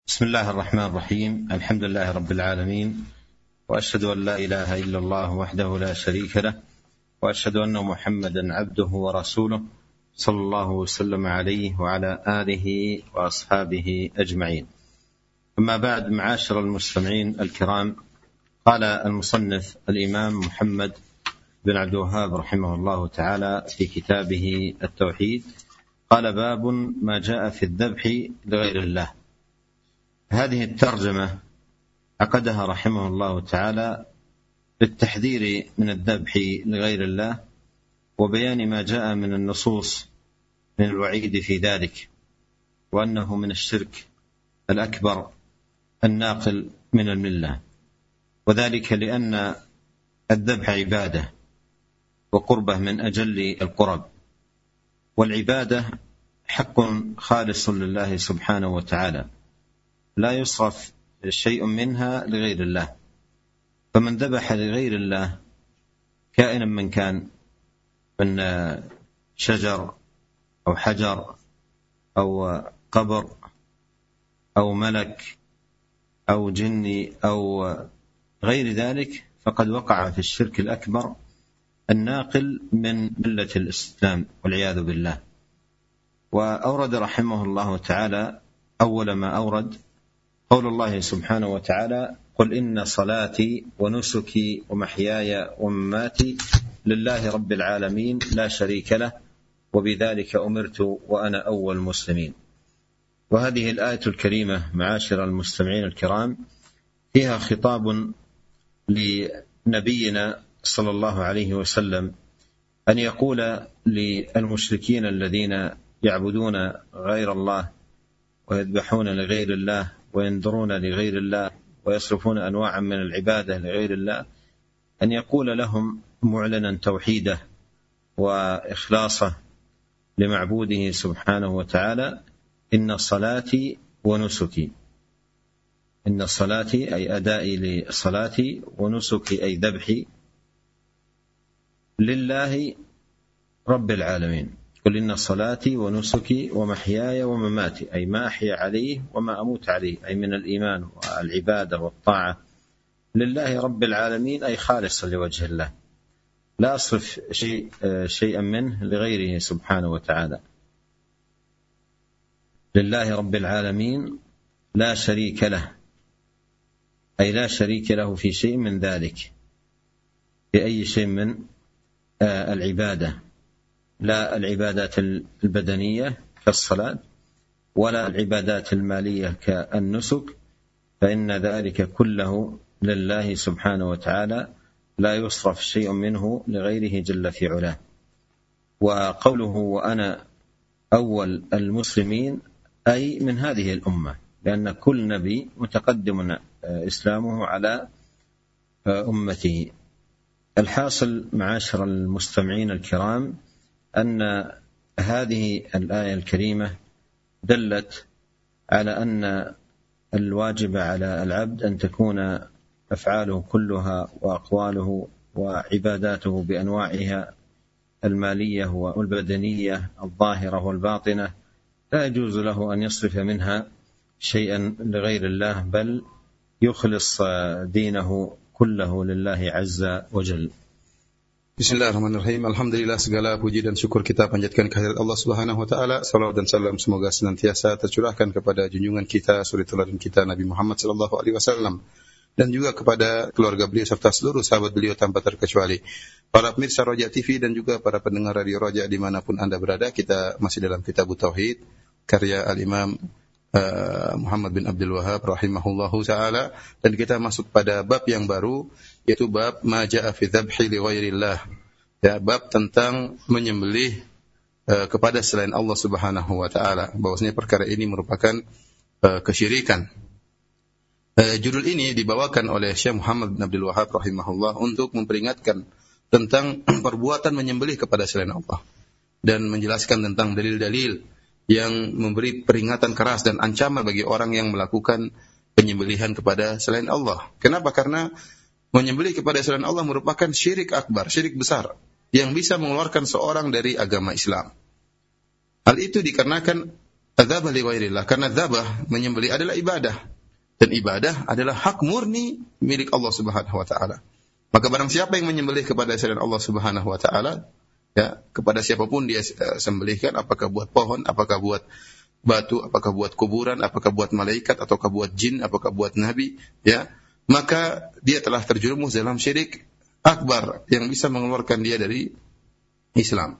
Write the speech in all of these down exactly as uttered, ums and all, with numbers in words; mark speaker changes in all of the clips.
Speaker 1: بسم الله الرحمن الرحيم. الحمد لله رب العالمين، وأشهد أن لا إله إلا الله وحده لا شريك له، وأشهد أن محمدا عبده ورسوله صلى الله وسلم عليه وعلى آله وأصحابه أجمعين. أما بعد، معاشر المستمعين الكرام، قال المصنف الإمام محمد بن عبد الوهاب رحمه الله تعالى في كتابه التوحيد، قال: باب ما جاء في الذبح لغير الله. هذه الترجمة عقدها رحمه الله تعالى بالتحذير من الذبح لغير الله، وبيان ما جاء من النصوص من الوعيد في ذلك، وأنه من الشرك الأكبر الناقل من الملة، وذلك لأن الذبح عبادة وقربة من أجل القرب، والعبادة حق خالص لله سبحانه وتعالى، لا يصرف شيء منها لغير الله. فمن ذبح لغير الله كائنا من كان، من شجر أو حجر أو قبر أو ملك أو جني أو غير ذلك، فقد وقع في الشرك الأكبر الناقل من ملة الإسلام والعياذ بالله. وأورد رحمه الله تعالى أول ما أورد قول الله سبحانه وتعالى: قل إن صلاتي ونسكي ومحياي ومماتي لله رب العالمين لا شريك له وبذلك أمرت وأنا أول المسلمين. وهذه الآية الكريمة معاشر المستمعين الكرام فيها خطاب لنبينا صلى الله عليه وسلم أن يقول للمشركين الذين يعبدون غير الله ويذبحون لغير الله وينذرون لغير الله ويصرفون أنواعا من العبادة لغير الله، أن يقول لهم معلنا توحيده وإخلاصه لمعبوده سبحانه وتعالى: إن صلاتي ونسكي. إن صلاتي أي أدائي لصلاتي، ونسكي أي ذبحي، لله رب العالمين. قل إن صلاتي ونسكي ومحياي ومماتي، أي ما أحيا عليه وما أموت عليه، أي من الإيمان والعبادة والطاعة، لله رب العالمين، أي خالصا لوجه الله، لا أصرف شيء شيئا منه لغيره سبحانه وتعالى. لله رب العالمين لا شريك له، أي لا شريك له في شيء من ذلك، في أي شيء من العبادة، لا العبادات البدنية كالصلاة ولا العبادات المالية كالنسك، فإن ذلك كله لله سبحانه وتعالى، لا يصرف شيء منه لغيره جل في علاه. وقوله وأنا أول المسلمين أي من هذه الأمة، لأن كل نبي متقدم إسلامه على أمته. الحاصل معاشر المستمعين الكرام أن هذه الآية الكريمة دلت على أن الواجب على العبد أن تكون أفعاله كلها وأقواله وعباداته بأنواعها المالية والبدنية الظاهرة والباطنة لا يجوز له أن يصرف منها شيئا لغير الله، بل يخلص دينه كله لله عز وجل.
Speaker 2: Bismillahirrahmanirrahim. Alhamdulillah, segala puji dan syukur kita panjatkan kehadirat Allah Subhanahu wa taala. Salawat dan salam semoga senantiasa tercurahkan kepada junjungan kita, suri teladan kita Nabi Muhammad sallallahu alaihi wasallam, dan juga kepada keluarga beliau serta seluruh sahabat beliau tanpa terkecuali. Para pemirsa Roja T V dan juga para pendengar radio Roja dimanapun Anda berada, kita masih dalam kitab Tauhid karya Al-Imam uh, Muhammad bin Abdul Wahab rahimahullahu taala, dan kita masuk pada bab yang baru, yaitu bab ma jaa fi dzabhi li ghairillah. Ya, bab tentang menyembelih uh, kepada selain Allah Subhanahu wa taala, bahwasanya perkara ini merupakan uh, kesyirikan. Uh, judul ini dibawakan oleh Syekh Muhammad bin Abdul Wahab rahimahullah untuk memperingatkan tentang perbuatan menyembelih kepada selain Allah, dan menjelaskan tentang dalil-dalil yang memberi peringatan keras dan ancaman bagi orang yang melakukan penyembelihan kepada selain Allah. Kenapa? Karena menyembelih kepada selain Allah merupakan syirik akbar, syirik besar yang bisa mengeluarkan seorang dari agama Islam. Hal itu dikarenakan adzabah li ghairillah, karena dzabah menyembelih adalah ibadah dan ibadah adalah hak murni milik Allah Subhanahu wa taala. Maka barang siapa yang menyembelih kepada selain Allah Subhanahu wa taala, ya, kepada siapapun dia uh, sembelihkan, apakah buat pohon, apakah buat batu, apakah buat kuburan, apakah buat malaikat, ataukah buat jin, apakah buat nabi, ya, maka dia telah terjerumus dalam syirik akbar yang bisa mengeluarkan dia dari Islam.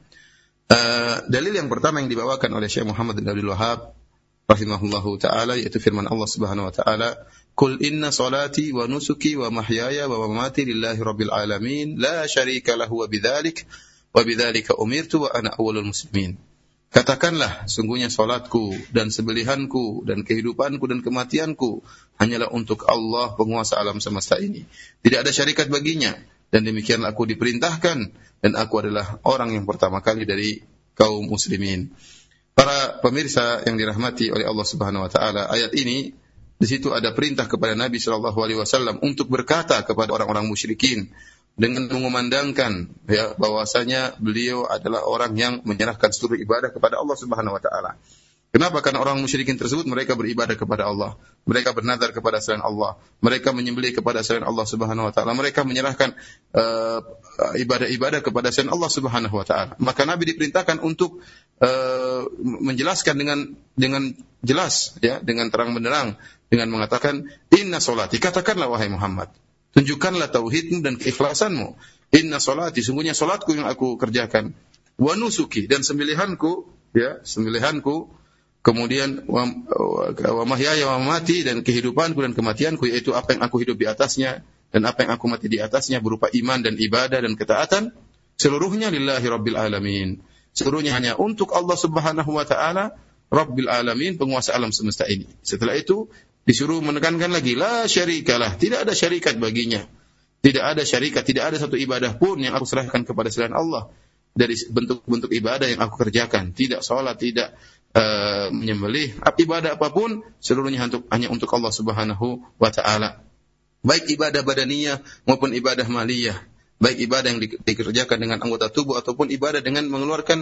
Speaker 2: Uh, dalil yang pertama yang dibawakan oleh Syekh Muhammad bin Abdul Wahhab rahimahullahu taala yaitu firman Allah Subhanahu wa taala, "Qul inna salati wa nusuki wa mahyaya wa mamati lillahi rabbil alamin, la syarika lahu wa bidzalik wa bidzalika umirtu wa ana awwalul muslimin." Katakanlah, sungguhnya salatku dan sembelihanku dan kehidupanku dan kematianku hanyalah untuk Allah, penguasa alam semesta ini. Tidak ada syarikat baginya, dan demikianlah aku diperintahkan, dan aku adalah orang yang pertama kali dari kaum muslimin. Para pemirsa yang dirahmati oleh Allah Subhanahu wa taala, ayat ini di situ ada perintah kepada Nabi sallallahu alaihi wasallam untuk berkata kepada orang-orang musyrikin dengan mengumandangkan, ya, bahwasanya beliau adalah orang yang menyerahkan seluruh ibadah kepada Allah Subhanahu wa taala. Kenapa? Karena orang musyrikin tersebut mereka beribadah kepada Allah, mereka bernazar kepada selain Allah, mereka menyembelih kepada selain Allah Subhanahu wa taala, mereka menyerahkan uh, ibadah-ibadah kepada selain Allah Subhanahu wa taala. Maka Nabi diperintahkan untuk uh, menjelaskan dengan dengan jelas, ya, dengan terang benderang, dengan mengatakan, "Inna salati," katakanlah wahai Muhammad, tunjukkanlah tauhidmu dan keikhlasanmu. "Inna salati," sungguhnya salatku yang aku kerjakan, "wa nusuki," dan sembelihanku, ya, sembelihanku, kemudian wa, wa mahyaya wa mamati, dan kehidupanku dan kematianku, yaitu apa yang aku hidup di atasnya dan apa yang aku mati di atasnya berupa iman dan ibadah dan ketaatan, seluruhnya lillahi rabbil alamin. Seluruhnya hanya untuk Allah Subhanahu wa taala, Rabbil alamin, penguasa alam semesta ini. Setelah itu disuruh menekankan lagi, la syarikalah, tidak ada syarikat baginya. Tidak ada syarikat, tidak ada satu ibadah pun yang aku serahkan kepada selain Allah dari bentuk-bentuk ibadah yang aku kerjakan. Tidak salat, tidak Uh, menyembelih, ibadah apapun seluruhnya untuk, hanya untuk Allah Subhanahu wa taala. Baik ibadah badaniyah maupun ibadah maliyah, baik ibadah yang di, dikerjakan dengan anggota tubuh ataupun ibadah dengan mengeluarkan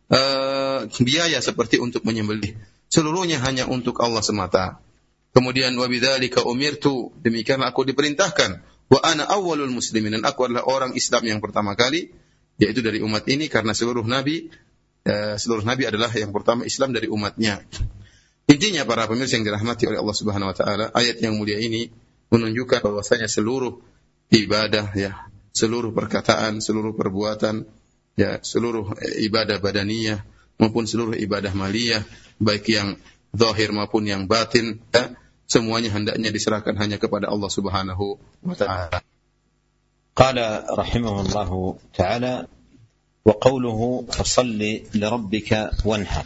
Speaker 2: uh, biaya seperti untuk menyembelih, seluruhnya hanya untuk Allah semata. Kemudian wa bidzalika umirtu, demikianlah aku diperintahkan, wa ana awwalul muslimin, dan aku adalah orang Islam yang pertama kali, yaitu dari umat ini, karena seluruh nabi Uh, seluruh nabi adalah yang pertama Islam dari umatnya. Intinya para pemirsa yang dirahmati oleh Allah Subhanahu wa taala, ayat yang mulia ini menunjukkan bahwasanya seluruh ibadah, ya, seluruh perkataan, seluruh perbuatan, ya, seluruh ibadah badaniyah maupun seluruh ibadah maliyah, baik yang zahir maupun yang batin, ya, semuanya hendaknya diserahkan hanya kepada Allah Subhanahu wa taala.
Speaker 1: Qala rahimahullahu taala, وقوله فصل لربك وانحر،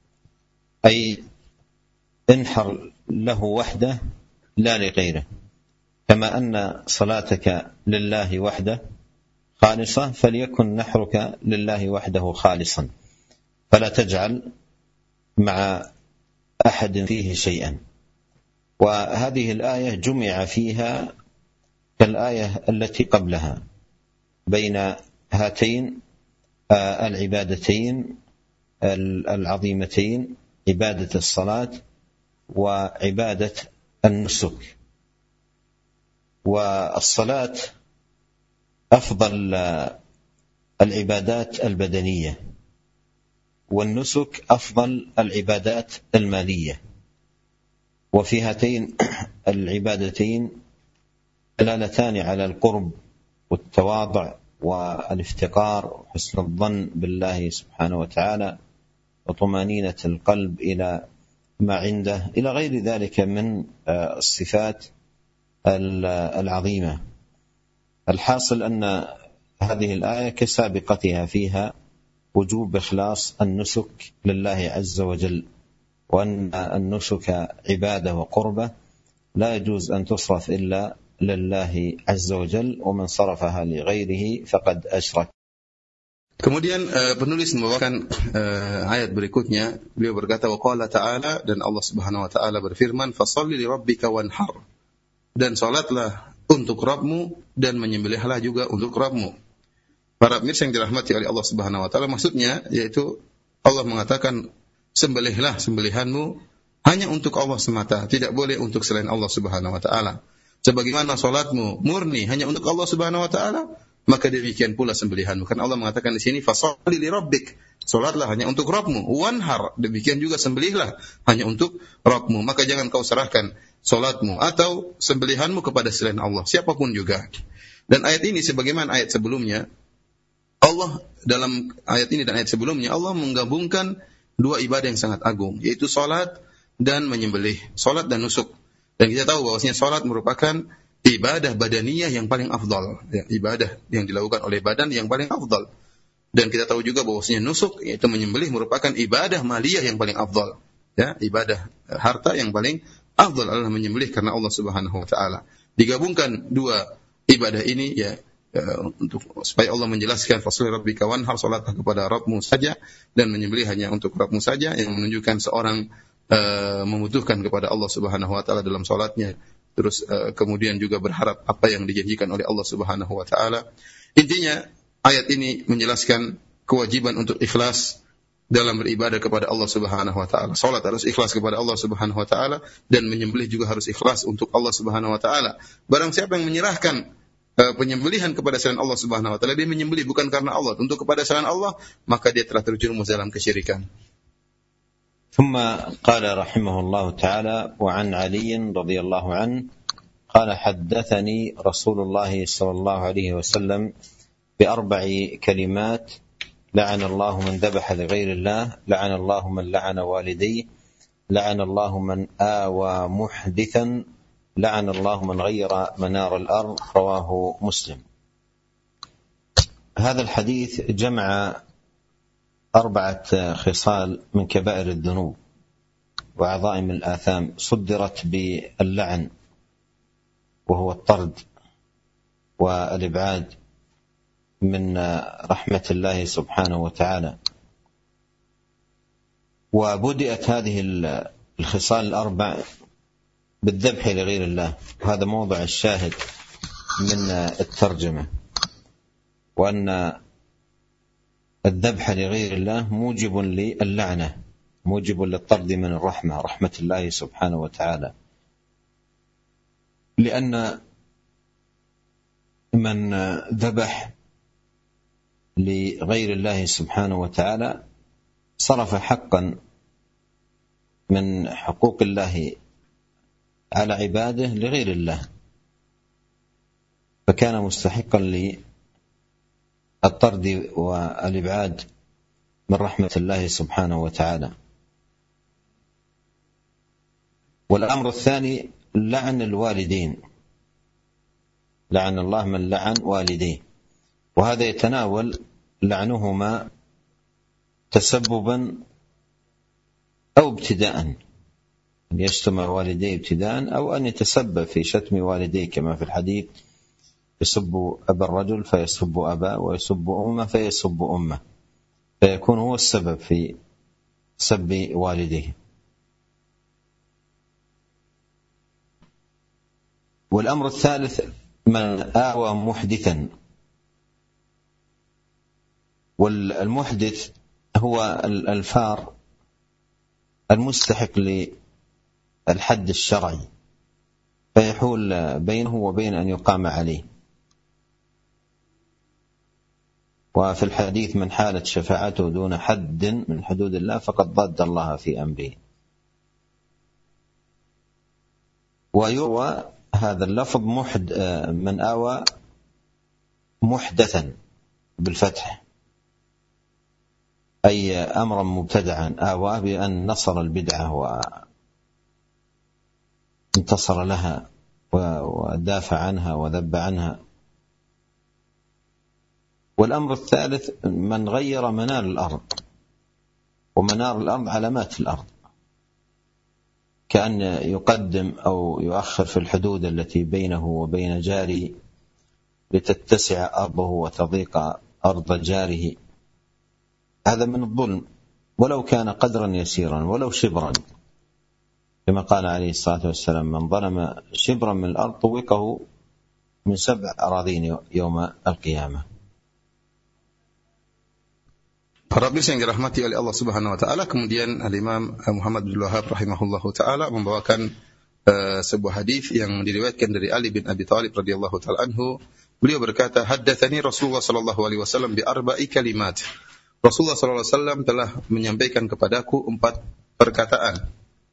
Speaker 1: أي انحر له وحده لا لغيره، كما أن صلاتك لله وحده خالصة فليكن نحرك لله وحده خالصا، فلا تجعل مع أحد فيه شيئا. وهذه الآية جمع فيها كالآية التي قبلها بين هاتين العبادتين العظيمتين، عبادة الصلاة وعبادة النسك. والصلاة أفضل العبادات البدنية، والنسك أفضل العبادات المالية، وفي هاتين العبادتين دلالتان على القرب والتواضع والافتقار وحسن الظن بالله سبحانه وتعالى وطمأنينة القلب إلى ما عنده إلى غير ذلك من الصفات العظيمة. الحاصل أن هذه الآية كسابقتها فيها وجوب إخلاص النسك لله عز وجل، وأن النسك عبادة وقربة لا يجوز أن تصرف إلا lillahi azza wa jal, wa man sarafaha li ghairihi faqad asyrak.
Speaker 2: Kemudian uh, penulis membawakan uh, ayat berikutnya. Beliau berkata, wa qala ta'ala, dan Allah Subhanahu wa taala berfirman, fasholli li rabbika wanhar, dan salatlah untuk Rabbmu dan menyembelihlah juga untuk Rabbmu. Para pemirsa yang dirahmati oleh Allah Subhanahu wa taala, maksudnya yaitu Allah mengatakan sembelihlah sembelihanmu hanya untuk Allah semata, tidak boleh untuk selain Allah Subhanahu wa taala. Sebagaimana salatmu murni hanya untuk Allah Subhanahu wa taala, maka demikian pula sembelihanmu. Kan Allah mengatakan di sini fasholli li rabbik, salatlah hanya untuk Rabbmu, wanhar, demikian juga sembelihlah hanya untuk Rabbmu. Maka jangan kau serahkan salatmu atau sembelihanmu kepada selain Allah, siapapun juga. Dan ayat ini sebagaimana ayat sebelumnya, Allah dalam ayat ini dan ayat sebelumnya Allah menggabungkan dua ibadah yang sangat agung, yaitu salat dan menyembelih, salat dan nusuk. Dan kita tahu bahwasanya salat merupakan ibadah badaniyah yang paling afdal, ya, ibadah yang dilakukan oleh badan yang paling afdal. Dan kita tahu juga bahwasanya nusuk, yaitu menyembelih, merupakan ibadah maliyah yang paling afdal, ya, ibadah harta yang paling afdal adalah menyembelih karena Allah Subhanahu wa taala. Digabungkan dua ibadah ini, ya, Uh, untuk supaya Allah menjelaskan fasli rabbika wanhar, salatlah kepada Rabbmu saja dan menyembelih hanya untuk Rabbmu saja, yang menunjukkan seorang uh, membutuhkan kepada Allah Subhanahu wa taala dalam salatnya. Terus uh, kemudian juga berharap apa yang dijanjikan oleh Allah Subhanahu wa taala. Intinya ayat ini menjelaskan kewajiban untuk ikhlas dalam beribadah kepada Allah Subhanahu wa taala. Salat harus ikhlas kepada Allah Subhanahu wa taala dan menyembelih juga harus ikhlas untuk Allah Subhanahu wa taala. Barang siapa yang menyerahkan penyembelihan kepada selain Allah Subhanahu wa taala, dia menyembelih bukan karena Allah, untuk kepada selain Allah, maka dia telah terjerumus dalam kesyirikan.
Speaker 1: ثم قال رحمه الله تعالى: وعن علي رضي الله عنه قال حدثني رسول الله صلى الله عليه وسلم بأربع كلمات: لعن الله من ذبح لغير الله، لعن الله من لعن والديه، لعن الله من آوى محدثا، لعن الله من غير منار الأرض. رواه مسلم. هذا الحديث جمع أربعة خصال من كبائر الذنوب وعظائم الآثام صدرت باللعن، وهو الطرد والإبعاد من رحمة الله سبحانه وتعالى. وبدأت هذه الخصال الأربع بالذبح لغير الله، وهذا موضع الشاهد من الترجمة، وأن الذبح لغير الله موجب للعنة، موجب للطرد من الرحمة، رحمة الله سبحانه وتعالى، لأن من ذبح لغير الله سبحانه وتعالى صرف حقا من حقوق الله على عباده لغير الله، فكان مستحقا للطرد والإبعاد من رحمة الله سبحانه وتعالى. والأمر الثاني لعن الوالدين، لعن الله من لعن والديه، وهذا يتناول لعنهما تسببا أو ابتداء، أن يشتم والديه ابتداء أو أن يتسبب في شتم والديه، كما في الحديث: يسب أبا الرجل فيسب أباه، ويسب أمه فيسب أمه، فيكون هو السبب في سب والديه. والأمر الثالث من آوى محدثا، والمحدث هو الفار المستحق للحد الشرعي، فيحول بينه وبين أن يقام عليه. وفي الحديث: من حالت شفاعته دون حد من حدود الله فقد ضاد الله في أمره. ويروى هذا اللفظ محد من آوى محدثا بالفتح، أي أمرا مبتدعا، آوى بأن نصر البدعة وانتصر لها ودافع عنها وذب عنها. والأمر الثالث من غير منار الأرض، ومنار الأرض علامات الأرض، كأن يقدم أو يؤخر في الحدود التي بينه وبين جاره لتتسع أرضه وتضيق أرض جاره. هذا من الظلم، ولو كان قدرا يسيرا ولو شبرا، كما قال عليه الصلاة والسلام: من ظلم شبرا من الأرض طوقه من سبع أراضين يوم القيامة.
Speaker 2: Para pemirsa yang dirahmati oleh Allah Subhanahu wa taala, kemudian Al-Imam Muhammad bin Wahab rahimahullahu taala membawakan uh, sebuah hadis yang diriwayatkan dari Ali bin Abi Thalib radhiyallahu taala anhu. Beliau berkata, "Haddatsani Rasulullah sallallahu alaihi wasallam bi arba'i kalimat." Rasulullah sallallahu alaihi wasallam telah menyampaikan kepadaku empat perkataan.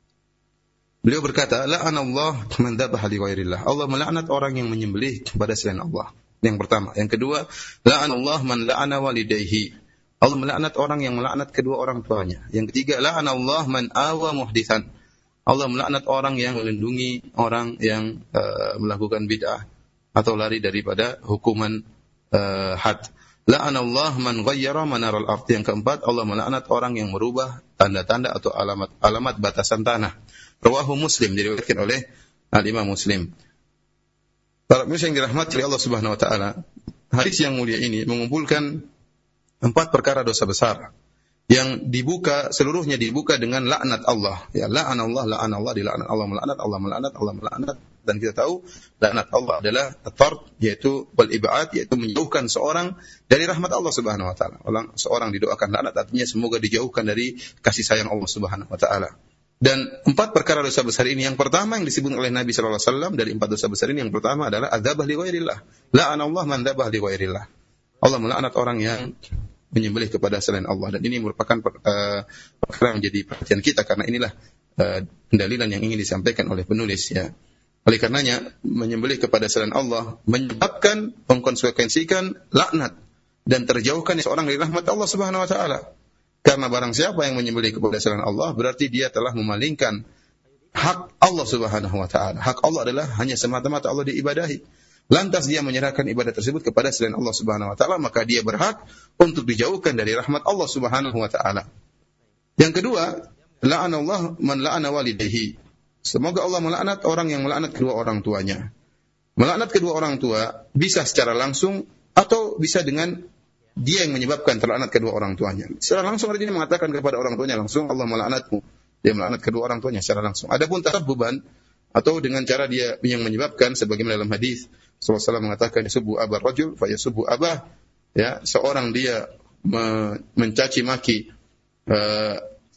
Speaker 2: Beliau berkata, "La'anallah man dzabaha li ghairillah." Allah melaknat orang yang menyembelih kepada selain Allah. Yang pertama, yang kedua, "La'anallah man la'ana walidayhi." Allah melaknat orang yang melaknat kedua orang tuanya. Yang ketiga, la'anallah man awa muhditsan. Allah melaknat orang yang melindungi orang yang uh, melakukan bid'ah atau lari daripada hukuman uh, had. La'anallah man ghayyara manaral ardh. Yang keempat, Allah melaknat orang yang merubah tanda-tanda atau alamat-alamat batasan tanah. Rawahu Muslim, diriwayatkan oleh Al-Imam Muslim. Para pemirsa yang dirahmati oleh Allah Subhanahu wa taala, hadis yang mulia ini mengumpulkan empat perkara dosa besar yang dibuka, seluruhnya dibuka dengan laknat Allah. Ya, la'anallah, la'anallah, dilaknat Allah, melaknat Allah, melaknat Allah, melaknat. Dan kita tahu laknat Allah adalah at-tard, yaitu wal ib'ad, yaitu menjauhkan seorang dari rahmat Allah Subhanahu wa taala. Orang seorang didoakan laknat artinya semoga dijauhkan dari kasih sayang Allah Subhanahu wa taala. Dan empat perkara dosa besar ini, yang pertama yang disebut oleh Nabi sallallahu alaihi wasallam dari empat dosa besar ini, yang pertama adalah adzabah li ghairillah. La'anallah man dzabah li ghairillah. Allah melaknat orang yang menyembelih kepada selain Allah, dan ini merupakan uh, perkara yang menjadi perhatian kita karena inilah uh, pendalilan yang ingin disampaikan oleh penulis, ya. Oleh karenanya menyembelih kepada selain Allah menyebabkan, mengkonsekuensikan laknat dan terjauhkan seorang dari rahmat Allah Subhanahu wa taala. Karena barang siapa yang menyembelih kepada selain Allah berarti dia telah memalingkan hak Allah Subhanahu wa taala. Hak Allah adalah hanya semata-mata Allah diibadahi. Lantas dia menyerahkan ibadah tersebut kepada selain Allah Subhanahu wa taala, maka dia berhak untuk dijauhkan dari rahmat Allah Subhanahu wa taala. Yang kedua, la'anallah man la'ana walidayhi. Semoga Allah melaknat orang yang melaknat kedua orang tuanya. Melaknat kedua orang tua bisa secara langsung atau bisa dengan dia yang menyebabkan terlaknat kedua orang tuanya. Secara langsung artinya mengatakan kepada orang tuanya langsung, Allah melaknatmu. Dia melaknat kedua orang tuanya secara langsung. Adapun tasabbuban atau dengan cara dia yang menyebabkan, sebagaimana dalam hadis Rasulullah shallallahu alaihi wasallam mengatakan, yasubbu abar rajul fa yasubbu abah, ya, seorang dia me- mencaci maki uh,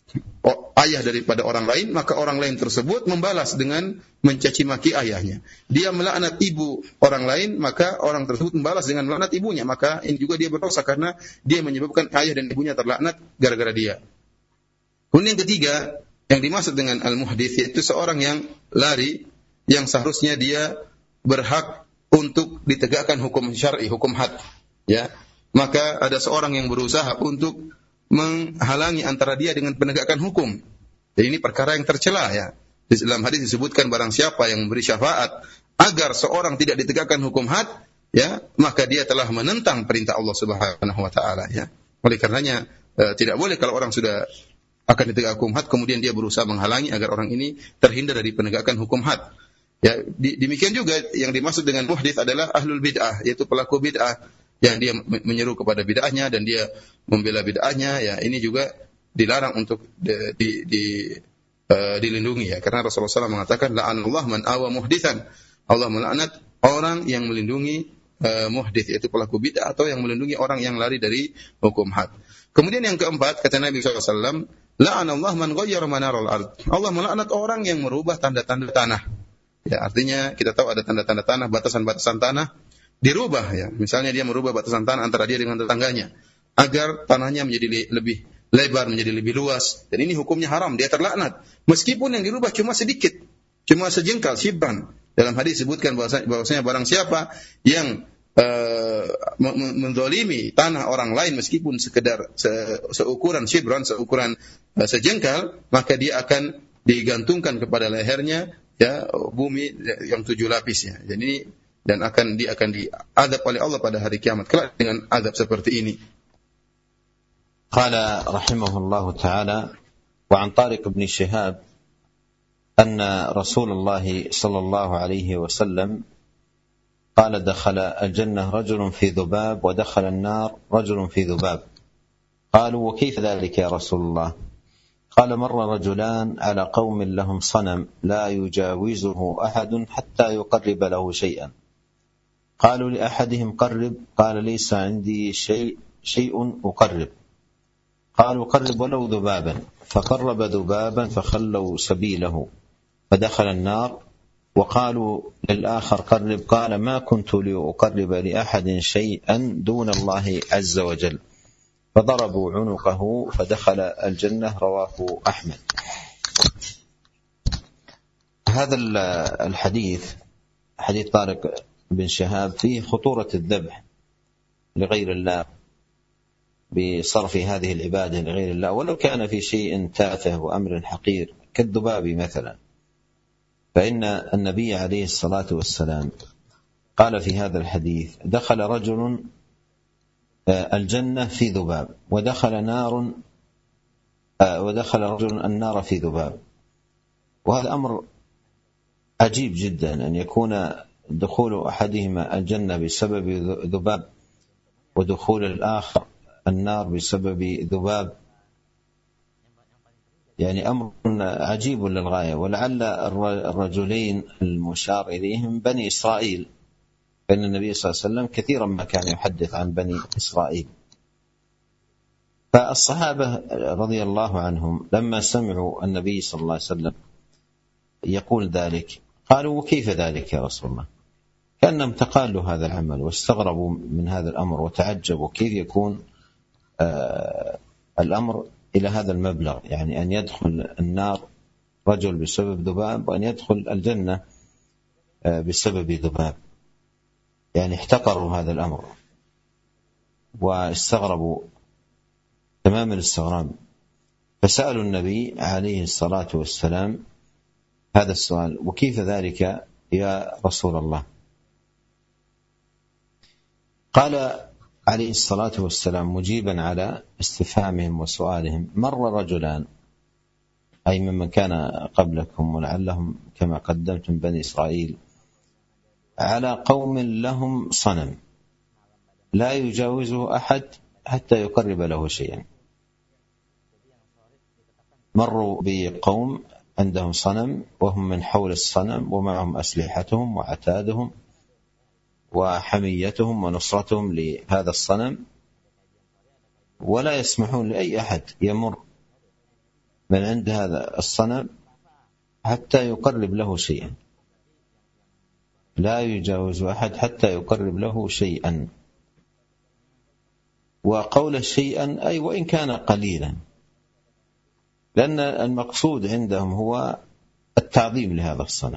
Speaker 2: ayah daripada orang lain, maka orang lain tersebut membalas dengan mencaci maki ayahnya. Dia melaknat ibu orang lain, maka orang tersebut membalas dengan melaknat ibunya, maka ini juga dia berdosa karena dia menyebabkan ayah dan ibunya terlaknat gara-gara dia. Kemudian yang ketiga, yang dimaksud dengan al-muhdits yaitu seorang yang lari, yang seharusnya dia berhak untuk ditegakkan hukum syar'i, hukum had, ya. Maka ada seorang yang berusaha untuk menghalangi antara dia dengan penegakan hukum. Jadi ini perkara yang tercela, ya. Di dalam hadis disebutkan barang siapa yang memberi syafaat agar seorang tidak ditegakkan hukum had, ya, maka dia telah menentang perintah Allah Subhanahu wa taala, ya. Oleh karenanya eh, tidak boleh kalau orang sudah akan ditegakkan hukum had kemudian dia berusaha menghalangi agar orang ini terhindar dari penegakan hukum had. Ya, di, demikian juga yang dimaksud dengan muhdits adalah ahlul bid'ah, yaitu pelaku bid'ah yang dia menyeru kepada bid'ahnya dan dia membela bid'ahnya, ya, ini juga dilarang untuk di, di, di, uh, dilindungi, ya, karena Rasulullah shallallahu alaihi wasallam mengatakan la'anallah man awa muhditsan. Allah melaknat orang yang melindungi uh, muhdits, yaitu pelaku bid'ah atau yang melindungi orang yang lari dari hukum had. Kemudian yang keempat, kata Nabi shallallahu alaihi wasallam, la'anallah man ghayyara manaral ardh. Allah melaknat orang yang merubah tanda-tanda tanah. Ya, artinya kita tahu ada tanda-tanda tanah, batasan-batasan tanah dirubah, ya. Misalnya dia merubah batasan tanah antara dia dengan tetangganya agar tanahnya menjadi lebih lebar, menjadi lebih luas. Dan ini hukumnya haram, dia terlaknat. Meskipun yang dirubah cuma sedikit, cuma sejengkal, shibran. Dalam hadis disebutkan bahwasanya barang siapa yang uh, menzalimi tanah orang lain meskipun sekedar se- seukuran shibran, seukuran uh, sejengkal, maka dia akan digantungkan kepada lehernya, ya, bumi yang tujuh lapis, ya. Jadi dan akan dia akan diadab oleh Allah pada hari kiamat kelak dengan adab seperti ini.
Speaker 1: Qala rahimahullahu ta'ala wa an Tariq ibn Shihab anna Rasulullah sallallahu alaihi wasallam qala dakhala al-jannah rajulun fi dhubab wa dakhala an-nar rajulun fi dhubab. Qalu wa kayfa dhalika ya Rasulullah? قال مر رجلان على قوم لهم صنم لا يجاوزه أحد حتى يقرب له شيئا قالوا لأحدهم قرب قال ليس عندي شيء شيء أقرب قالوا قرب ولو ذبابا، فقرب ذبابا فخلوا سبيله فدخل النار. وقالوا للآخر قرب، قال ما كنت لأقرب لأحد شيئا دون الله عز وجل، فضربوا عنقه فدخل الجنة. رواه أحمد. هذا الحديث حديث طارق بن شهاب فيه خطورة الذبح لغير الله بصرف هذه العبادة لغير الله، ولو كان في شيء تافه وأمر حقير كالذباب مثلا، فإن النبي عليه الصلاة والسلام قال في هذا الحديث دخل رجل الجنة في ذباب، ودخل نار ودخل رجل النار في ذباب. وهذا أمر عجيب جدا أن يكون دخول أحدهما الجنة بسبب ذباب ودخول الآخر النار بسبب ذباب، يعني أمر عجيب للغاية. ولعل الرجلين المشار إليهم بني إسرائيل، فإن النبي صلى الله عليه وسلم كثيرا ما كان يحدث عن بني إسرائيل. فالصحابة رضي الله عنهم لما سمعوا النبي صلى الله عليه وسلم يقول ذلك قالوا وكيف ذلك يا رسول الله؟ كأنهم تقالوا هذا العمل واستغربوا من هذا الأمر وتعجبوا كيف يكون آه الأمر إلى هذا المبلغ، يعني أن يدخل النار رجل بسبب ذباب وأن يدخل الجنة آه بسبب ذباب، يعني احتقروا هذا الأمر واستغربوا تمام الاستغراب. فسألوا النبي عليه الصلاة والسلام هذا السؤال، وكيف ذلك يا رسول الله؟ قال عليه الصلاة والسلام مجيبا على استفهامهم وسؤالهم: مر رجلان، أي ممن كان قبلكم ولعلهم كما قدمتم بني إسرائيل، على قوم لهم صنم لا يجاوزه أحد حتى يقرب له شيئا. مروا بقوم عندهم صنم وهم من حول الصنم ومعهم أسلحتهم وعتادهم وحميتهم ونصرتهم لهذا الصنم، ولا يسمحون لأي أحد يمر من عند هذا الصنم حتى يقرب له شيئا، لا يجاوز أحد حتى يقرب له شيئا. وقول شيئا أي وإن كان قليلا، لأن المقصود عندهم هو التعظيم لهذا الصنم،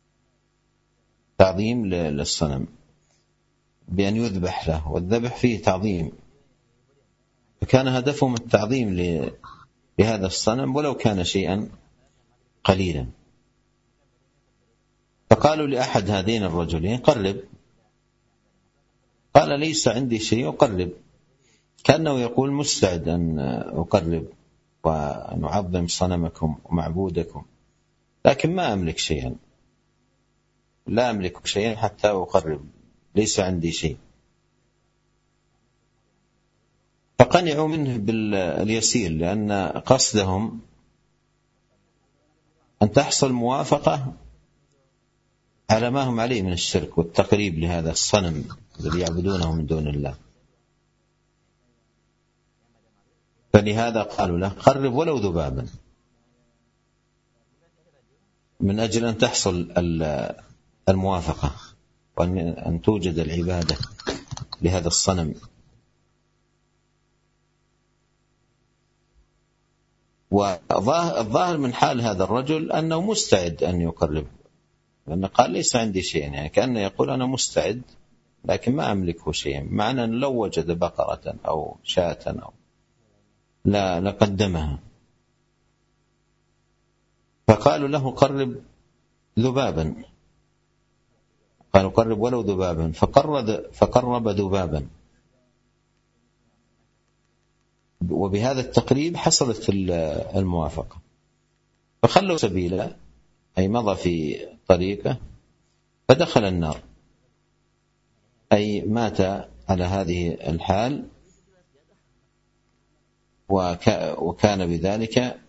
Speaker 1: تعظيم للصنم بأن يذبح له، والذبح فيه تعظيم، فكان هدفهم التعظيم لهذا الصنم ولو كان شيئا قليلا. فقالوا لأحد هذين الرجلين قرب، قال ليس عندي شيء أقرب، كأنه يقول مستعد أن أقرب ونعظم صنمكم ومعبودكم، لكن ما أملك شيئا، لا أملك شيئا حتى أقرب، ليس عندي شيء. فقنعوا منه باليسير، لأن قصدهم أن تحصل موافقة على ما هم عليه من الشرك والتقريب لهذا الصنم الذي يعبدونه من دون الله. فلهذا قالوا له قرب ولو ذبابا، من أجل أن تحصل الموافقة وأن توجد العبادة لهذا الصنم. والظاهر من حال هذا الرجل أنه مستعد أن يقرب، لأنه قال ليس عندي شيء، يعني كأنه يقول أنا مستعد لكن ما أملكه شيء، معنى أن لو وجد بقرة أو شاة أو لا لقدمها. فقالوا له قرب ذبابا، قالوا قرب ولو ذبابا، فقرب, فقرب ذبابا، وبهذا التقريب حصلت الموافقة. فخلوا سبيله، أي مضى في طريقه، فدخل النار، أي مات على هذه الحال، وكان بذلك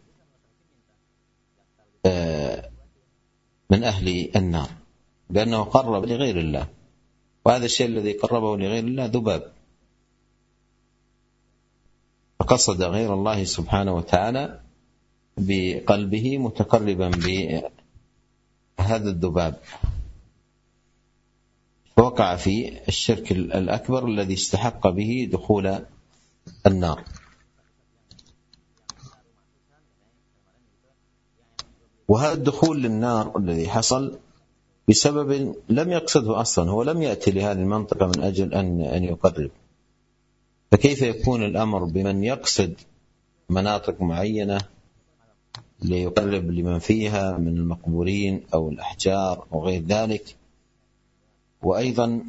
Speaker 1: من أهل النار، لأنه قرب لغير الله، وهذا الشيء الذي قربه لغير الله ذباب. فقصد غير الله سبحانه وتعالى بقلبه متقربا بهذا الذباب، فوقع في الشرك الأكبر الذي استحق به دخول النار. وهذا الدخول للنار الذي حصل بسبب لم يقصده أصلا، هو لم يأتي لهذه المنطقة من أجل أن أن يقرب، فكيف يكون الأمر بمن يقصد مناطق معينة ليقرب لمن فيها من المقبورين أو الأحجار أو غير ذلك، وأيضا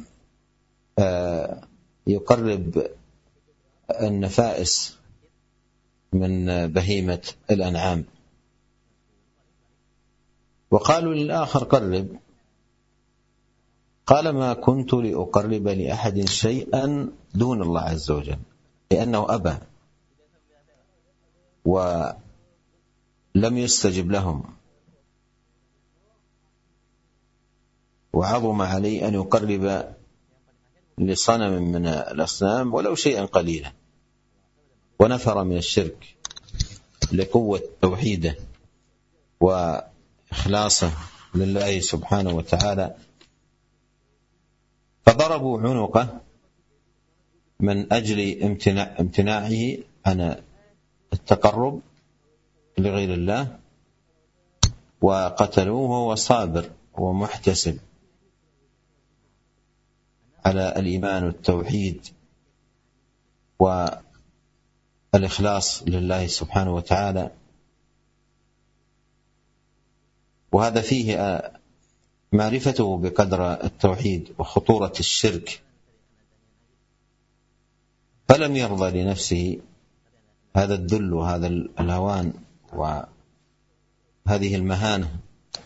Speaker 1: يقرب النفائس من بهيمة الأنعام. وقالوا للآخر قرب، قال ما كنت لأقرب لأحد شيئا دون الله عز وجل، لأنه أبى ولم يستجب لهم، وعظم عليه أن يقرب لصنم من الأصنام ولو شيئا قليلا، ونفر من الشرك لقوة توحيده وإخلاصه لله سبحانه وتعالى، فضربوا عنقه من أجل امتناع امتناعه عن التقرب لغير الله، وقتلوه وهو صابر ومحتسب على الإيمان والتوحيد والإخلاص لله سبحانه وتعالى. وهذا فيه معرفته بقدر التوحيد وخطورة الشرك، فلم يرضى لنفسه هذا الذل وهذا الهوان وهذه المهانة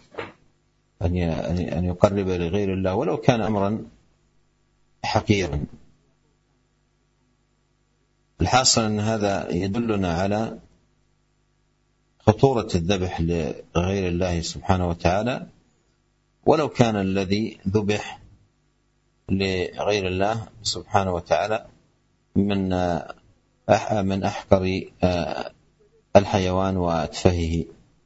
Speaker 1: أن يقرب لغير الله ولو كان أمرا حقيرا. الحاصل أن هذا يدلنا على خطورة الذبح لغير الله سبحانه وتعالى، ولو كان الذي ذبح لغير الله سبحانه وتعالى من من أحقر الحيوان وأتفهه.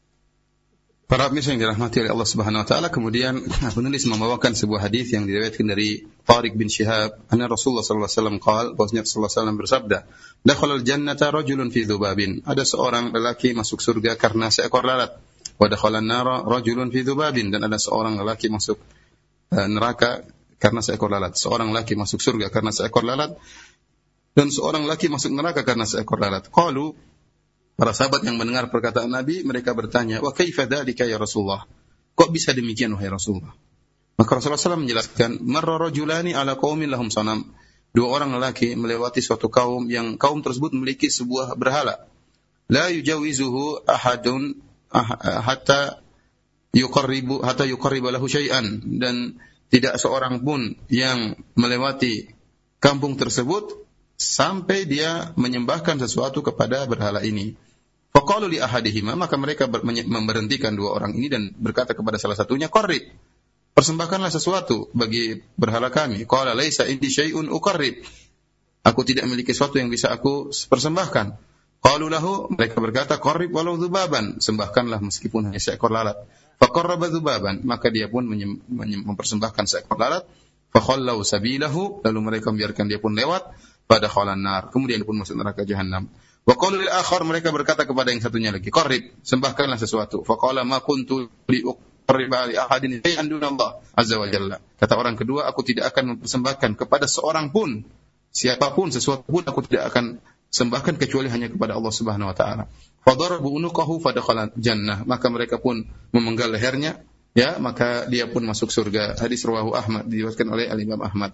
Speaker 2: Para pemirsa yang dirahmati oleh Allah Subhanahu wa taala, kemudian penulis membawakan sebuah hadis yang diriwayatkan dari Tariq bin Shihab, anna Rasulullah sallallahu alaihi wasallam qaal, bahwasanya Rasulullah sallallahu alaihi wasallam bersabda, dakhalal jannata rajulun fi dzubabin, ada seorang lelaki masuk surga karena seekor lalat, wa dakhalan nara rajulun fi dzubabin, dan ada seorang lelaki masuk uh, neraka karena seekor lalat. Seorang lelaki masuk surga karena seekor lalat, dan seorang lelaki masuk neraka karena seekor lalat. Qalu, para sahabat yang mendengar perkataan Nabi, mereka bertanya, wa kaifa dzalika ya Rasulullah? Kok bisa demikian wahai Rasulullah? Maka Rasulullah sallallahu alaihi wasallam menjelaskan, marra rajulani ala qaumin lahum sanam. Dua orang lelaki melewati suatu kaum yang kaum tersebut memiliki sebuah berhala. La yujawizuhu ahadun hatta yuqarribu hatta yuqarriba lahu syai'an, dan tidak seorang pun yang melewati kampung tersebut sampai dia menyembahkan sesuatu kepada berhala ini. Faqalu li ahadihima, maka mereka memberhentikan dua orang ini dan berkata kepada salah satunya, qarrib, persembahkanlah sesuatu bagi berhala kami. Qala laisa indi syai'un uqarrib, aku tidak memiliki sesuatu yang bisa aku persembahkan. Qalu lahu, mereka berkata, qarrib walau dzubaban, sembahkanlah meskipun hanya seekor lalat. Faqarraba dzubaban, maka dia pun mempersembahkan seekor lalat. Fakhallau sabilahu, lalu mereka membiarkan dia pun lewat pada khalan nar, kemudian dia pun masuk neraka jahanam. Wa qalu lil akhar, mereka berkata kepada yang satunya lagi, qarrib, sembahkanlah sesuatu. Faqala ma kuntu li uqriba li ahadin shay'an dunallah azza wa jalla. Kata orang kedua, aku tidak akan mempersembahkan kepada seorang pun, siapapun, sesuatu pun aku tidak akan sembahkan kecuali hanya kepada Allah Subhanahu wa taala. Fadarabu unuqahu fadakhala jannah, maka mereka pun memenggal lehernya, ya, maka dia pun masuk surga. Hadis rawahu Ahmad, diriwayatkan oleh Al-Imam Ahmad.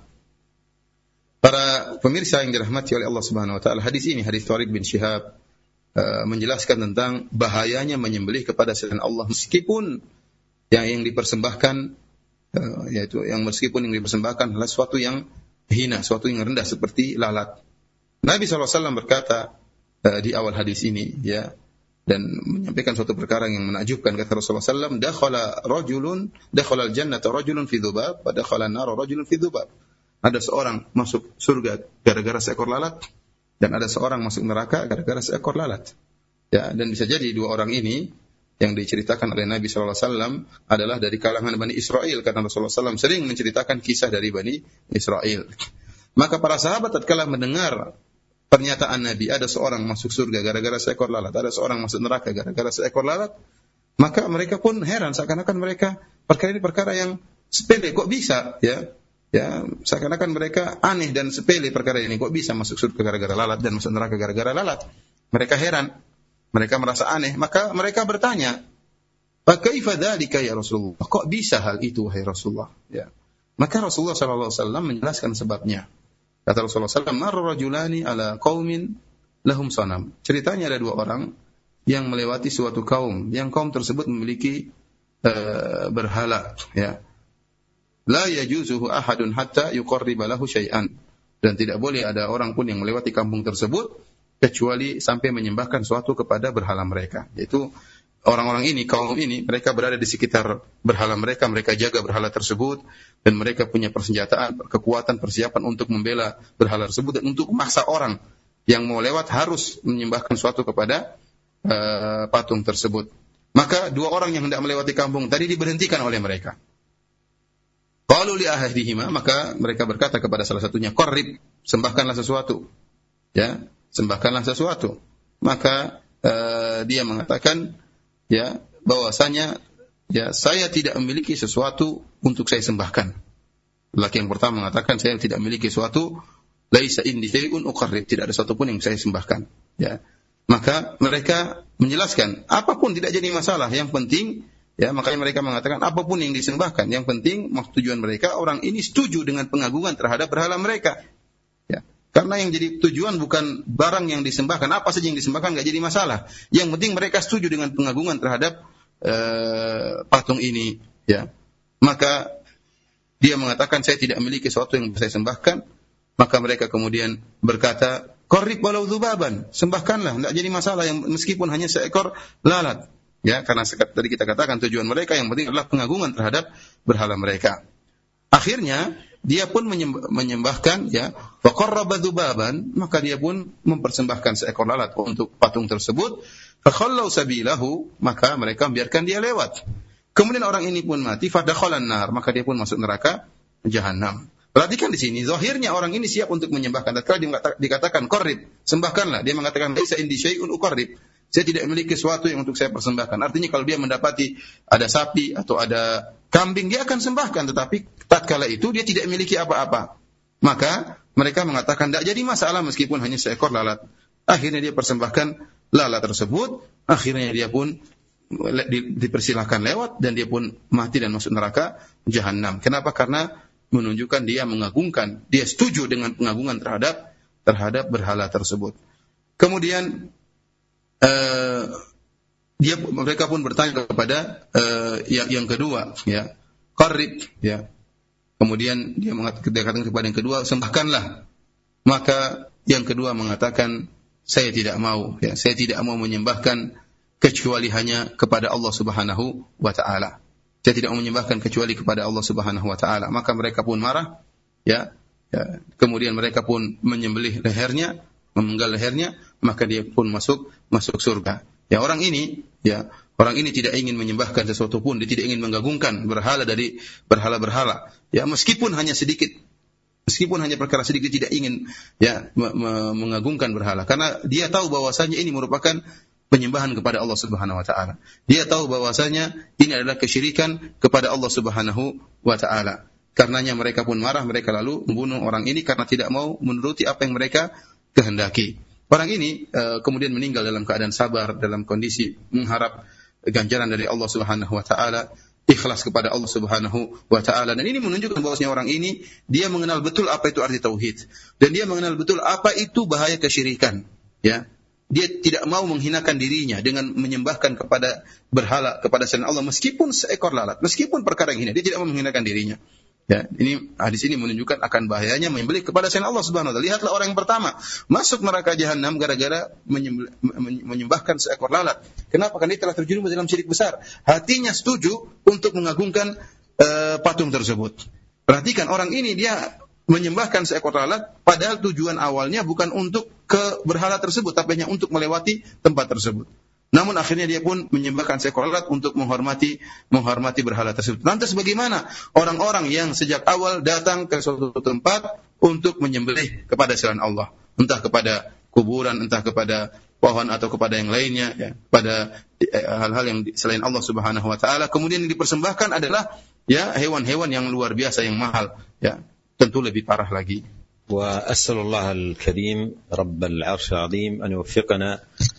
Speaker 2: Para pemirsa yang dirahmati oleh Allah Subhanahu wa taala, hadis ini, hadis Tariq bin Shihab, uh, menjelaskan tentang bahayanya menyembelih kepada selain Allah, meskipun yang yang dipersembahkan uh, yaitu yang meskipun yang dipersembahkan adalah sesuatu yang hina, sesuatu yang rendah seperti lalat. Nabi sallallahu alaihi wasallam berkata uh, di awal hadis ini, ya, dan menyampaikan suatu perkara yang menakjubkan. Kata Rasulullah sallallahu alaihi wasallam, dakhala rajulun dakhala al-jannata rajulun fi dzubab wa dakhala an-nar rajulun fi dzubab. Ada seorang masuk surga gara-gara seekor lalat, dan ada seorang masuk neraka gara-gara seekor lalat. Ya, dan bisa jadi dua orang ini yang diceritakan oleh Nabi sallallahu alaihi wasallam adalah dari kalangan Bani Israel, karena Rasulullah sallallahu alaihi wasallam sering menceritakan kisah dari Bani Israel. Maka para sahabat tatkala mendengar pernyataan Nabi, ada seorang masuk surga gara-gara seekor lalat, ada seorang masuk neraka gara-gara seekor lalat, maka mereka pun heran, seakan-akan mereka perkara ini perkara yang sepele, kok bisa, ya? Ya, seakan-akan mereka aneh dan sepele perkara ini, kok bisa masuk surga gara-gara lalat dan masuk neraka gara-gara lalat. Mereka heran, mereka merasa aneh, maka mereka bertanya, "Fa kaifa dzalika ya Rasulullah?" Kok bisa hal itu wahai Rasulullah? Ya. Maka Rasulullah sallallahu alaihi wasallam menjelaskan sebabnya. Kata Rasulullah sallallahu alaihi wasallam, "Marra rajulani ala qaumin lahum sanam." Ceritanya ada dua orang yang melewati suatu kaum, yang kaum tersebut memiliki uh, berhala, ya. La yajuzuhu ahadun hatta yuqarriba lahu syai'an. Dan tidak boleh ada orang pun yang melewati kampung tersebut kecuali sampai menyembahkan suatu kepada berhala mereka. Yaitu orang-orang ini, kaum ini, mereka berada di sekitar berhala mereka, mereka jaga berhala tersebut, dan mereka punya persenjataan, kekuatan, persiapan untuk membela berhala tersebut, dan untuk memaksa orang yang mau lewat harus menyembahkan suatu kepada uh, patung tersebut. Maka dua orang yang hendak melewati kampung tadi diberhentikan oleh mereka. Qalu li ahadihima, maka mereka berkata kepada salah satunya, "Qarrib, sembahkanlah sesuatu." Ya, sembahkanlah sesuatu. Maka uh, dia mengatakan, ya, bahwasanya ya saya tidak memiliki sesuatu untuk saya sembahkan. Laki yang pertama mengatakan, saya tidak memiliki sesuatu, laisa indi syai'un uqarrib, tidak ada sesuatu pun yang saya sembahkan. Ya. Maka mereka menjelaskan, apapun tidak jadi masalah, yang penting, ya, makanya mereka mengatakan apapun yang disembahkan, yang penting tujuan mereka orang ini setuju dengan pengagungan terhadap berhala mereka. Ya. Karena yang jadi tujuan bukan barang yang disembahkan, apa saja yang disembahkan enggak jadi masalah. Yang penting mereka setuju dengan pengagungan terhadap uh, patung ini, ya. Maka dia mengatakan saya tidak memiliki sesuatu yang bisa saya sembahkan, maka mereka kemudian berkata, "Qarrib walau dzubaban," sembahkanlah, enggak jadi masalah yang meskipun hanya seekor lalat. Ya, karena tadi kita katakan tujuan mereka yang penting adalah pengagungan terhadap berhala mereka. Akhirnya dia pun menyembahkan, ya, faqarraba dzubaban, maka dia pun mempersembahkan seekor lalat untuk patung tersebut. Fakhallau sabilahu, maka mereka membiarkan dia lewat. Kemudian orang ini pun mati, fadakhalan nar, maka dia pun masuk neraka jahanam. Perhatikan di sini, zahirnya orang ini siap untuk menyembahkan. Tatkala dikatakan qarrib, sembahkanlah, dia mengatakan laisa indi syai'un uqarrib. Saya tidak memiliki sesuatu yang untuk saya persembahkan. Artinya kalau dia mendapati ada sapi atau ada kambing, dia akan sembahkan. Tetapi tatkala itu dia tidak memiliki apa-apa. Maka mereka mengatakan tidak jadi masalah meskipun hanya seekor lalat. Akhirnya dia persembahkan lalat tersebut. Akhirnya dia pun di, dipersilahkan lewat dan dia pun mati dan masuk neraka jahanam. Kenapa? Karena menunjukkan dia mengagungkan, dia setuju dengan pengagungan terhadap terhadap berhala tersebut. Kemudian Uh, dia mereka pun bertanya kepada uh, yang, yang kedua, ya, qarrib, ya. Kemudian dia mengatakan kepada yang kedua, sembahkanlah. Maka yang kedua mengatakan, saya tidak mau, ya, saya tidak mau menyembahkan kecuali hanya kepada Allah Subhanahu wa taala. Saya tidak mau menyembahkan kecuali kepada Allah Subhanahu wa taala. Maka mereka pun marah, ya, ya. Kemudian mereka pun menyembelih lehernya, memenggal lehernya, maka dia pun masuk masuk surga. Ya, orang ini, ya, orang ini tidak ingin menyembahkan sesuatu pun, dia tidak ingin menggabungkan berhala dari berhala-berhala. Ya, meskipun hanya sedikit, meskipun hanya perkara sedikit, tidak ingin, ya, me- me- mengagungkan berhala, karena dia tahu bahwasanya ini merupakan penyembahan kepada Allah Subhanahu wa taala. Dia tahu bahwasanya ini adalah kesyirikan kepada Allah Subhanahu wa taala. Karenanya mereka pun marah, mereka lalu membunuh orang ini karena tidak mau menuruti apa yang mereka kehendaki. Orang ini uh, kemudian meninggal dalam keadaan sabar, dalam kondisi mengharap ganjaran dari Allah Subhanahu wa taala, ikhlas kepada Allah Subhanahu wa taala. Dan ini menunjukkan bahwasanya orang ini dia mengenal betul apa itu arti tauhid dan dia mengenal betul apa itu bahaya kesyirikan, ya. Dia tidak mau menghinakan dirinya dengan menyembahkan kepada berhala, kepada selain Allah meskipun seekor lalat, meskipun perkara yang hina, dia tidak mau menghinakan dirinya. Ya, ini hadis ini menunjukkan akan bahayanya menyembelih kepada selain Allah Subhanahu wa taala. Lihatlah orang yang pertama masuk neraka jahanam gara-gara menyembahkan seekor lalat. Kenapa? Karena dia telah terjerumus dalam syirik besar. Hatinya setuju untuk mengagungkan uh, patung tersebut. Perhatikan orang ini, dia menyembahkan seekor lalat padahal tujuan awalnya bukan untuk ke berhala tersebut, tapi hanya untuk melewati tempat tersebut. Namun akhirnya dia pun menyembahkan seekor lalat untuk menghormati menghormati berhala tersebut. Lantas bagaimana orang-orang yang sejak awal datang ke suatu tempat untuk menyembelih kepada selain Allah, entah kepada kuburan, entah kepada pohon atau kepada yang lainnya, ya, pada hal-hal yang selain Allah Subhanahu wa taala, kemudian yang dipersembahkan adalah ya hewan-hewan yang luar biasa, yang mahal, ya, tentu lebih parah lagi.
Speaker 1: وأسأل الله الكريم رب العرش العظيم أن يوفقنا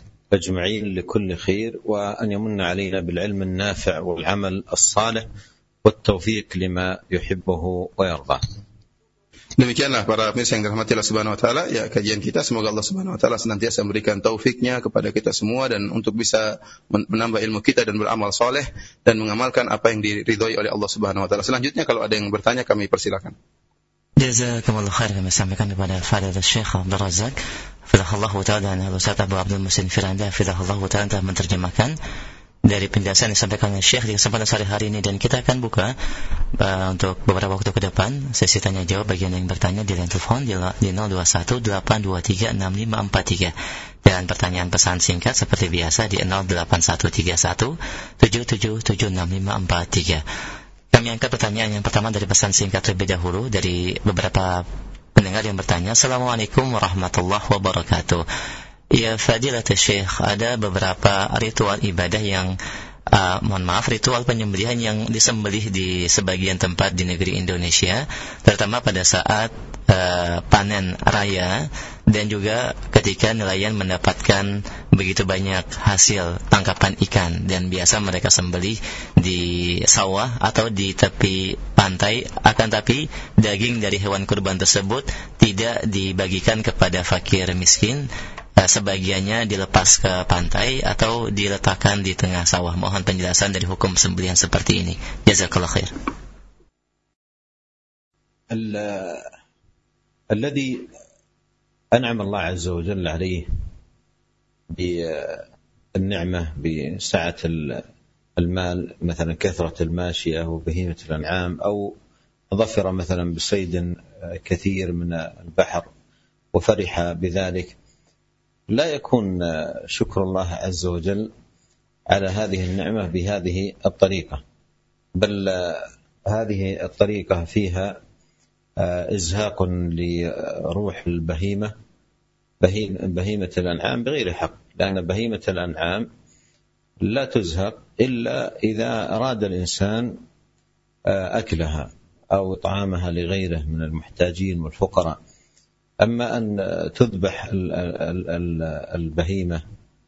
Speaker 1: أجمعين لكل خير وأن يمن علينا بالعلم النافع والعمل الصالح والتوفيق لما يحبه ويرضاه.
Speaker 2: Demikianlah para pemirsa yang dirahmati Allah Subhanahu wa taala, ya, kajian kita, semoga Allah Subhanahu wa taala senantiasa memberikan taufiknya kepada kita semua dan untuk bisa menambah ilmu kita dan beramal saleh dan mengamalkan apa yang diridhai oleh Allah Subhanahu wa taala. Selanjutnya kalau ada yang bertanya kami persilakan.
Speaker 3: Jazakumullah khair, kami sampaikan kepada Fadilatul Syekh Abdul Razak Fidahullahu ta'ala dan Al-Ustaz Abu Abdul Muhsin Firanda Fidahullahu ta'ala telah menerjemahkan dari penjelasan yang disampaikan oleh Syekh di kesempatan sore hari ini, dan kita akan buka uh, untuk beberapa waktu ke depan sesi tanya jawab bagi yang bertanya di line telepon di, di nol dua satu delapan dua tiga enam lima empat tiga dan pertanyaan pesan singkat seperti biasa di nol delapan satu tiga satu tujuh tujuh tujuh enam lima empat tiga. Kami angkat pertanyaan yang pertama dari pesan singkat terlebih dahulu dari beberapa pendengar yang bertanya. Assalamualaikum warahmatullahi wabarakatuh. Ya Fadilatul Syekh, ada beberapa ritual ibadah yang uh, mohon maaf ritual penyembelihan yang disembelih di sebagian tempat di negeri Indonesia, terutama pada saat uh, panen raya dan juga ketika nelayan mendapatkan begitu banyak hasil tangkapan ikan, dan biasa mereka sembelih di sawah atau di tepi pantai, akan tapi daging dari hewan kurban tersebut tidak dibagikan kepada fakir miskin, sebagiannya dilepas ke pantai atau diletakkan di tengah sawah. Mohon penjelasan dari hukum sembelihan seperti ini. Jazakallah khair.
Speaker 1: الذي أنعم الله عز وجل عليه بالنعمة بسعة المال، مثلا كثرة الماشية وبهيمة الأنعام، أو ظفر مثلا بصيد كثير من البحر وفرح بذلك، لا يكون شكر الله عز وجل على هذه النعمة بهذه الطريقة، بل هذه الطريقة فيها إزهاق لروح البهيمة بهيمة الأنعام بغير حق، لأن بهيمة الأنعام لا تزهق إلا إذا أراد الإنسان أكلها أو إطعامها لغيره من المحتاجين والفقراء. أما أن تذبح البهيمة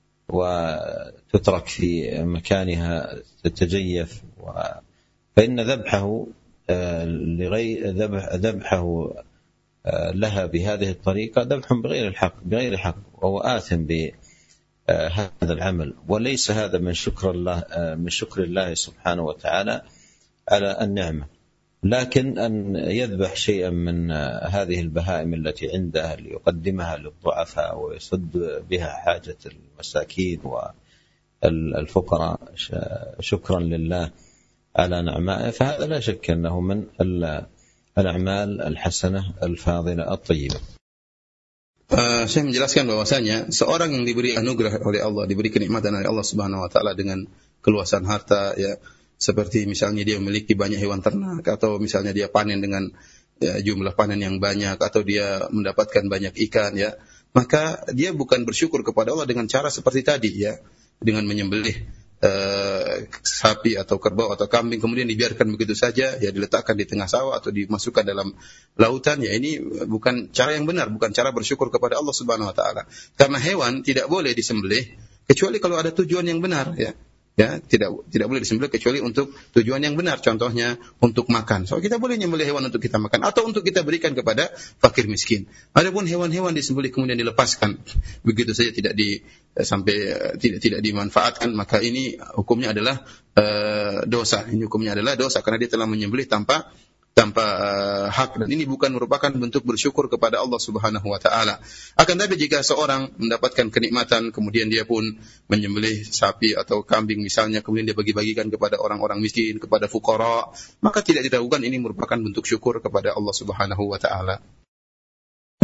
Speaker 1: وتترك في مكانها تتجيف، فإن ذبحه لغير ذبحه لها بهذه الطريقة ذبح بغير الحق بغير حق وهو آثم بهذا العمل، وليس هذا من شكر الله من شكر الله سبحانه وتعالى على النعمة. لكن أن يذبح شيئا من هذه البهائم التي عنده ليقدمها للضعفاء ويسد بها حاجة المساكين والفقراء شكرا لله على نعمائه، فهذا لا شك أنه من الأعمال الحسنة الفاضلة الطيبة.
Speaker 2: Uh, saya menjelaskan bahwasanya seorang yang diberi anugerah oleh Allah, diberi kenikmatan oleh Allah Subhanahu wa taala dengan keluasan harta, ya, seperti misalnya dia memiliki banyak hewan ternak, atau misalnya dia panen dengan ya, jumlah panen yang banyak, atau dia mendapatkan banyak ikan, ya, maka dia bukan bersyukur kepada Allah dengan cara seperti tadi, ya, dengan menyembelih Uh, sapi atau kerbau atau kambing kemudian dibiarkan begitu saja, ya, diletakkan di tengah sawah atau dimasukkan dalam lautan, ya, ini bukan cara yang benar, bukan cara bersyukur kepada Allah Subhanahu wa taala. Karena hewan tidak boleh disembelih kecuali kalau ada tujuan yang benar, ya. Ya, tidak tidak boleh disembelih kecuali untuk tujuan yang benar, contohnya untuk makan. So kita boleh menyembelih hewan untuk kita makan atau untuk kita berikan kepada fakir miskin. Adapun hewan-hewan disembelih kemudian dilepaskan begitu saja tidak di sampai uh, tidak tidak dimanfaatkan, maka ini hukumnya adalah uh, dosa. Ini hukumnya adalah dosa karena dia telah menyembelih tanpa tanpa uh, hak, dan ini bukan merupakan bentuk bersyukur kepada Allah Subhanahu wa taala. Akan tapi jika seorang mendapatkan kenikmatan kemudian dia pun menyembelih sapi atau kambing misalnya, kemudian dia bagi-bagikan kepada orang-orang miskin, kepada fuqara, maka tidak diragukan ini merupakan bentuk syukur kepada Allah Subhanahu wa taala.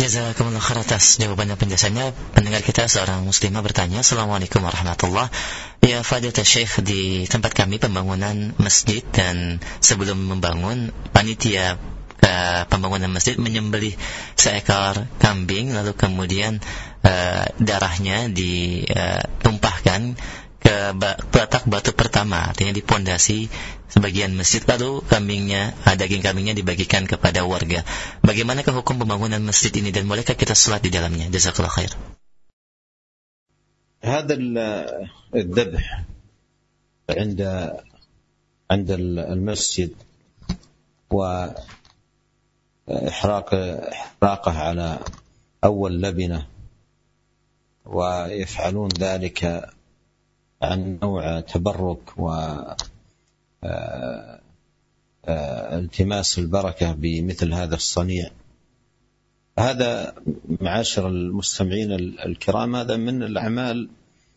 Speaker 3: Jazakumullah khair atas jawaban dan penjelasannya. Pendengar kita seorang muslimah bertanya, Assalamualaikum warahmatullah. Ya Fadilatul Syekh, di tempat kami pembangunan masjid, dan sebelum membangun panitia uh, pembangunan masjid menyembelih seekor kambing, lalu kemudian uh, darahnya ditumpahkan ke petak batu pertama, artinya di pondasi sebagian masjid, lalu kambingnya, daging kambingnya dibagikan kepada warga. Bagaimanakah hukum pembangunan masjid ini, dan bolehkah kita salat di dalamnya? Jazakallahu khair.
Speaker 1: هذا الذبح عند عند المسجد وإحراق إحراقه على أول لبنة، ويفعلون ذلك عن نوع تبرك و التماس البركة بمثل هذا الصنيع. هذا معاشر المستمعين الكرام، هذا من الأعمال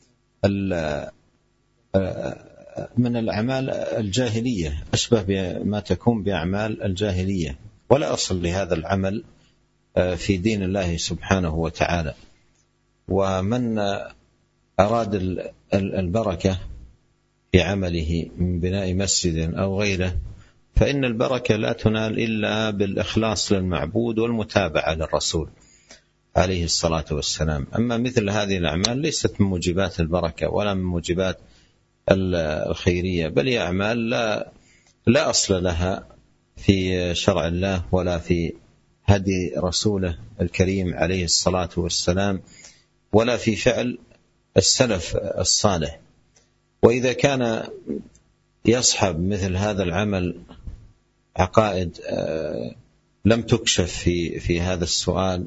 Speaker 1: من الأعمال الجاهلية، أشبه بما تكون بأعمال الجاهلية، ولا أصل لهذا العمل في دين الله سبحانه وتعالى. ومن أراد البركة في عمله من بناء مسجد أو غيره، فإن البركة لا تنال إلا بالإخلاص للمعبود والمتابعة للرسول عليه الصلاة والسلام. أما مثل هذه الأعمال ليست من موجبات البركة ولا من موجبات الخيرية، بل هي أعمال لا, لا أصل لها في شرع الله ولا في هدي رسوله الكريم عليه الصلاة والسلام، ولا في فعل السلف الصالح. وإذا كان يصحب مثل هذا العمل عقائد لم تكشف في في هذا السؤال،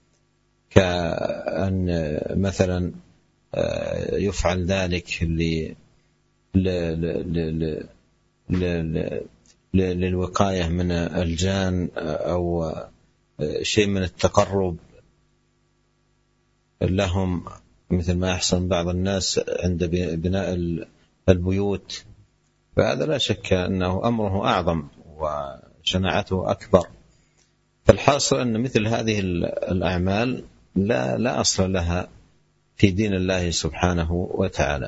Speaker 1: كأن مثلا يفعل ذلك للوقاية من الجان أو شيء من التقرب لهم، مثل ما يحصل بعض الناس عند بناء البيوت، فهذا لا شك أنه أمره أعظم وشناعته أكبر. فالحاصل أن مثل هذه الأعمال لا لا أصل لها في دين الله سبحانه وتعالى.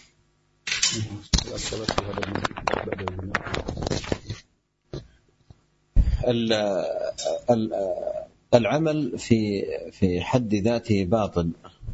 Speaker 1: العمل في في حد ذاته باطل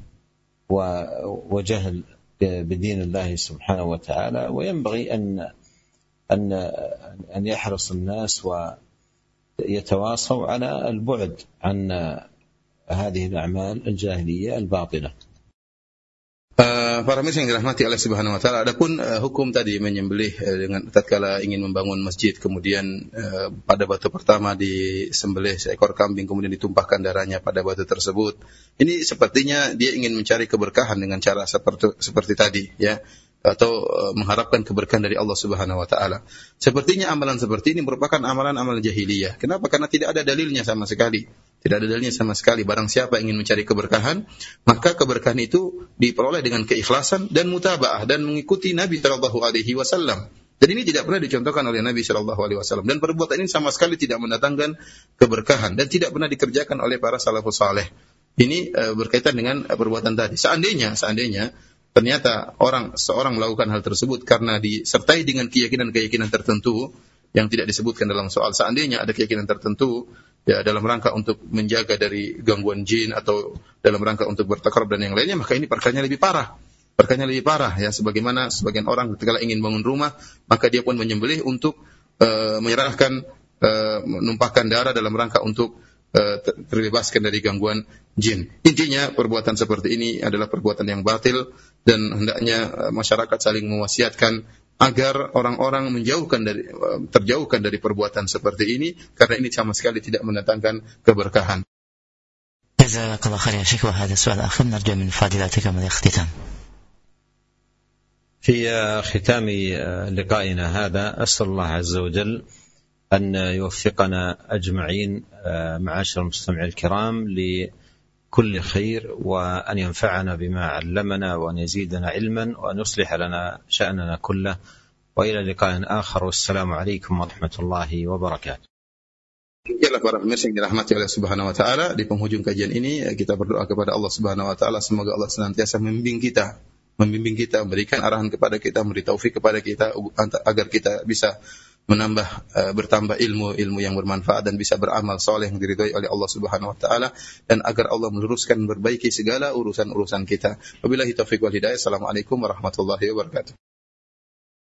Speaker 1: وجهل بدين الله سبحانه وتعالى، وينبغي أن أن أن يحرص الناس ويتواصوا على البعد عن هذه الأعمال الجاهلية الباطلة.
Speaker 2: Uh, para muslim yang dirahmati Allah Subhanahu wa taala, adapun uh, hukum tadi menyembelih uh, dengan tatkala ingin membangun masjid, kemudian uh, pada batu pertama disembelih seekor kambing, kemudian ditumpahkan darahnya pada batu tersebut. Ini sepertinya dia ingin mencari keberkahan dengan cara seperti seperti tadi, ya, atau uh, mengharapkan keberkahan dari Allah Subhanahu wa taala. Sepertinya amalan seperti ini merupakan amalan-amalan jahiliyah. Kenapa? Karena tidak ada dalilnya sama sekali. Tidak ada dalilnya sama sekali. Barang siapa ingin mencari keberkahan, maka keberkahan itu diperoleh dengan keikhlasan dan mutabaah dan mengikuti Nabi sallallahu alaihi wasallam. Dan ini tidak pernah dicontohkan oleh Nabi sallallahu alaihi wasallam, dan perbuatan ini sama sekali tidak mendatangkan keberkahan dan tidak pernah dikerjakan oleh para salafus saleh. Ini uh, berkaitan dengan uh, perbuatan tadi. Seandainya seandainya ternyata orang seorang melakukan hal tersebut karena disertai dengan keyakinan-keyakinan tertentu yang tidak disebutkan dalam soal, seandainya ada keyakinan tertentu, ya, dalam rangka untuk menjaga dari gangguan jin atau dalam rangka untuk bertakarrub dan yang lainnya, maka ini perkaranya lebih parah. Perkaranya lebih parah, ya, sebagaimana sebagian orang ketika ingin bangun rumah, maka dia pun menyembelih untuk uh, menyerahkan uh, menumpahkan darah dalam rangka untuk uh, terbebaskan dari gangguan jin. Intinya perbuatan seperti ini adalah perbuatan yang batil, dan hendaknya uh, masyarakat saling mewasiatkan agar orang-orang menjauhkan dari terjauhkan dari perbuatan seperti ini, karena ini sama sekali tidak mendatangkan keberkahan.
Speaker 3: Jazakallahu khairan ya Syekh, wa hadha su'al akhir narju min fadilatika min al-ikhtitam.
Speaker 1: في ختام لقائنا هذا أسأل الله عز وجل أن يوفقنا أجمعين معاشر المستمعين الكرام لكل خير، وأن ينفعنا بما علمنا، وأن يزيدنا علما، وأن يصلح لنا شأننا كله. وإلى لقاء آخر، والسلام عليكم ورحمة الله وبركاته.
Speaker 2: Demikianlah para pemirsa yang dirahmati oleh Subhanahu wa taala, di penghujung kajian ini kita berdoa kepada Allah Subhanahu wa taala semoga Allah senantiasa membimbing kita, membimbing kita, memberikan arahan kepada kita, memberi taufik kepada kita agar kita bisa menambah uh, bertambah ilmu ilmu yang bermanfaat dan bisa beramal saleh yang diridhai oleh Allah Subhanahu wa taala, dan agar Allah meluruskan memperbaiki segala urusan-urusan kita. Wabillahi taufiq wal hidayah. Assalamualaikum warahmatullahi wabarakatuh.